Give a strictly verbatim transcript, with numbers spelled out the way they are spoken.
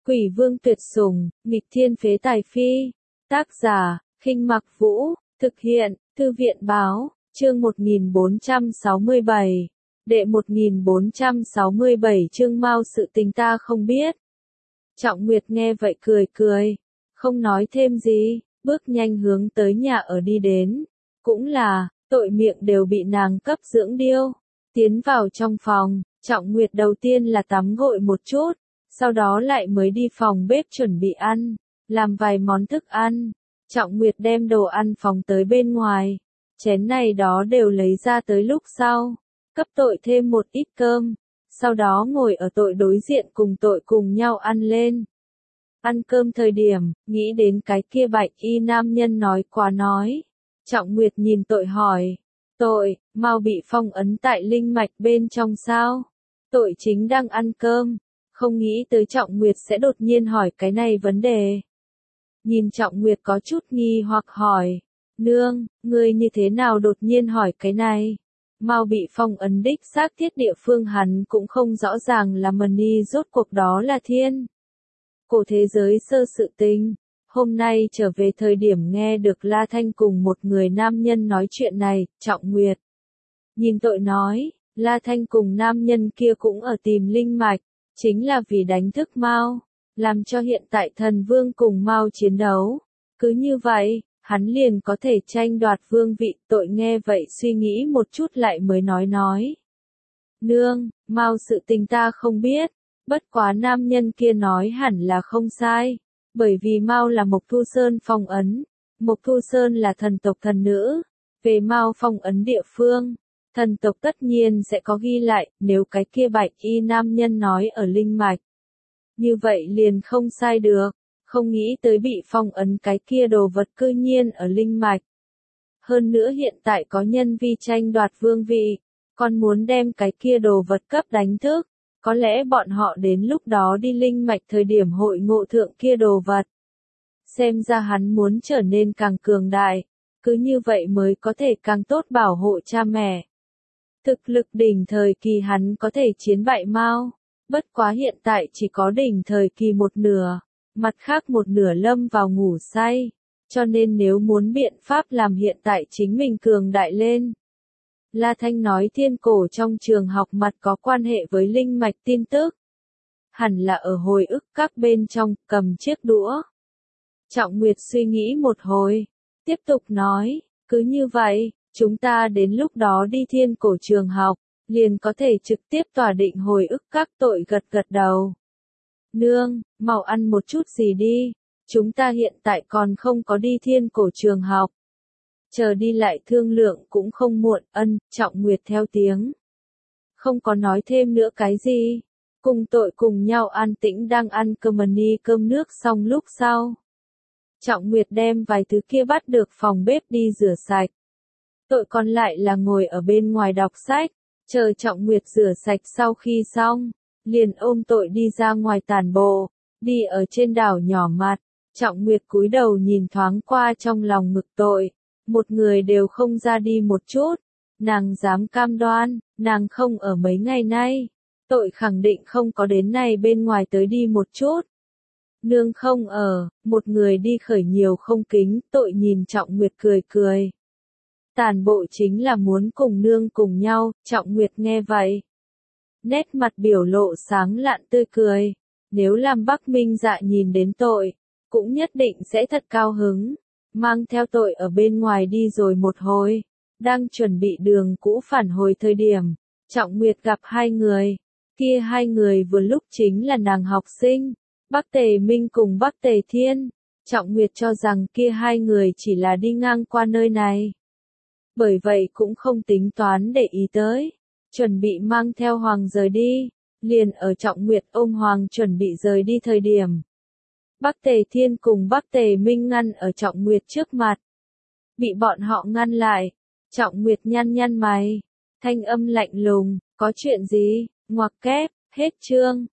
Quỷ vương tuyệt sủng, nghịch thiên phế tài phi. Tác giả, Khinh Mặc Vũ, thực hiện, Thư viện báo, chương một nghìn bốn trăm sáu mươi bảy. Đệ một nghìn bốn trăm sáu mươi bảy chương Mao sự tình ta không biết. Trọng Nguyệt nghe vậy cười cười, không nói thêm gì, bước nhanh hướng tới nhà ở đi đến. Cũng là, tội miệng đều bị nàng cấp dưỡng điêu. Tiến vào trong phòng, Trọng Nguyệt đầu tiên là tắm gội một chút, sau đó lại mới đi phòng bếp chuẩn bị ăn, làm vài món thức ăn. Trọng Nguyệt đem đồ ăn phóng tới bên ngoài, chén này đó đều lấy ra tới lúc sau, cấp tội thêm một ít cơm, sau đó ngồi ở tội đối diện cùng tội cùng nhau ăn lên. Ăn cơm thời điểm, nghĩ đến cái kia bạch y nam nhân nói quá nói. Trọng Nguyệt nhìn tội hỏi, tội, mau bị phong ấn tại linh mạch bên trong sao? Tội chính đang ăn cơm, không nghĩ tới Trọng Nguyệt sẽ đột nhiên hỏi cái này vấn đề. Nhìn Trọng Nguyệt có chút nghi hoặc hỏi, nương, ngươi như thế nào đột nhiên hỏi cái này? Mau bị phong ấn đích xác thiết địa phương hắn cũng không rõ ràng là Mani rốt cuộc đó là thiên. Cổ thế giới sơ sự tình. Hôm nay trở về thời điểm nghe được La Thanh cùng một người nam nhân nói chuyện này, Trọng Nguyệt. Nhìn tội nói, La Thanh cùng nam nhân kia cũng ở tìm linh mạch, chính là vì đánh thức Mao, làm cho hiện tại thần vương cùng Mao chiến đấu. Cứ như vậy, hắn liền có thể tranh đoạt vương vị. Tội nghe vậy suy nghĩ một chút lại mới nói nói. Nương, Mao sự tình ta không biết, bất quá nam nhân kia nói hẳn là không sai. Bởi vì Mao là Mộc Thu Sơn phong ấn, Mộc Thu Sơn là thần tộc thần nữ, về Mao phong ấn địa phương, thần tộc tất nhiên sẽ có ghi lại, nếu cái kia bạch y nam nhân nói ở linh mạch. Như vậy liền không sai được, không nghĩ tới bị phong ấn cái kia đồ vật cư nhiên ở linh mạch. Hơn nữa hiện tại có nhân vi tranh đoạt vương vị, còn muốn đem cái kia đồ vật cấp đánh thức. Có lẽ bọn họ đến lúc đó đi linh mạch thời điểm hội ngộ thượng kia đồ vật. Xem ra hắn muốn trở nên càng cường đại, cứ như vậy mới có thể càng tốt bảo hộ cha mẹ. Thực lực đỉnh thời kỳ hắn có thể chiến bại Mao, bất quá hiện tại chỉ có đỉnh thời kỳ một nửa, mặt khác một nửa lâm vào ngủ say, cho nên nếu muốn biện pháp làm hiện tại chính mình cường đại lên. La Thanh nói thiên cổ trong trường học mặt có quan hệ với linh mạch tin tức. Hẳn là ở hồi ức các bên trong, cầm chiếc đũa. Trọng Nguyệt suy nghĩ một hồi, tiếp tục nói, cứ như vậy, chúng ta đến lúc đó đi thiên cổ trường học, liền có thể trực tiếp tỏa định hồi ức các tội gật gật đầu. Nương, mau ăn một chút gì đi, chúng ta hiện tại còn không có đi thiên cổ trường học. Chờ đi lại thương lượng cũng không muộn. Ân, Trọng Nguyệt theo tiếng. Không có nói thêm nữa cái gì. Cùng tội cùng nhau an tĩnh đang ăn cơm mani cơm nước xong lúc sau. Trọng Nguyệt đem vài thứ kia bắt được phòng bếp đi rửa sạch. Tội còn lại là ngồi ở bên ngoài đọc sách. Chờ Trọng Nguyệt rửa sạch sau khi xong, liền ôm tội đi ra ngoài tản bộ, đi ở trên đảo nhỏ mặt. Trọng Nguyệt cúi đầu nhìn thoáng qua trong lòng ngực tội. Một người đều không ra đi một chút, nàng dám cam đoan, nàng không ở mấy ngày nay, tội khẳng định không có đến này bên ngoài tới đi một chút. Nương không ở, một người đi khởi nhiều không kính, tội nhìn Trọng Nguyệt cười cười. Tản bộ chính là muốn cùng nương cùng nhau, Trọng Nguyệt nghe vậy. Nét mặt biểu lộ sáng lạn tươi cười, nếu làm Bắc Minh Dạ nhìn đến tội, cũng nhất định sẽ thật cao hứng. Mang theo tội ở bên ngoài đi rồi một hồi, đang chuẩn bị đường cũ phản hồi thời điểm, Trọng Nguyệt gặp hai người, kia hai người vừa lúc chính là nàng học sinh, Bắc Tề Minh cùng Bắc Tề Thiên. Trọng Nguyệt cho rằng kia hai người chỉ là đi ngang qua nơi này, bởi vậy cũng không tính toán để ý tới, chuẩn bị mang theo Hoàng rời đi, liền ở Trọng Nguyệt ôm Hoàng chuẩn bị rời đi thời điểm. Bắc Tề Thiên cùng Bắc Tề Minh ngăn ở Trọng Nguyệt trước mặt. Bị bọn họ ngăn lại. Trọng Nguyệt nhăn nhăn mày. Thanh âm lạnh lùng, có chuyện gì? Ngoặc kép, hết chương.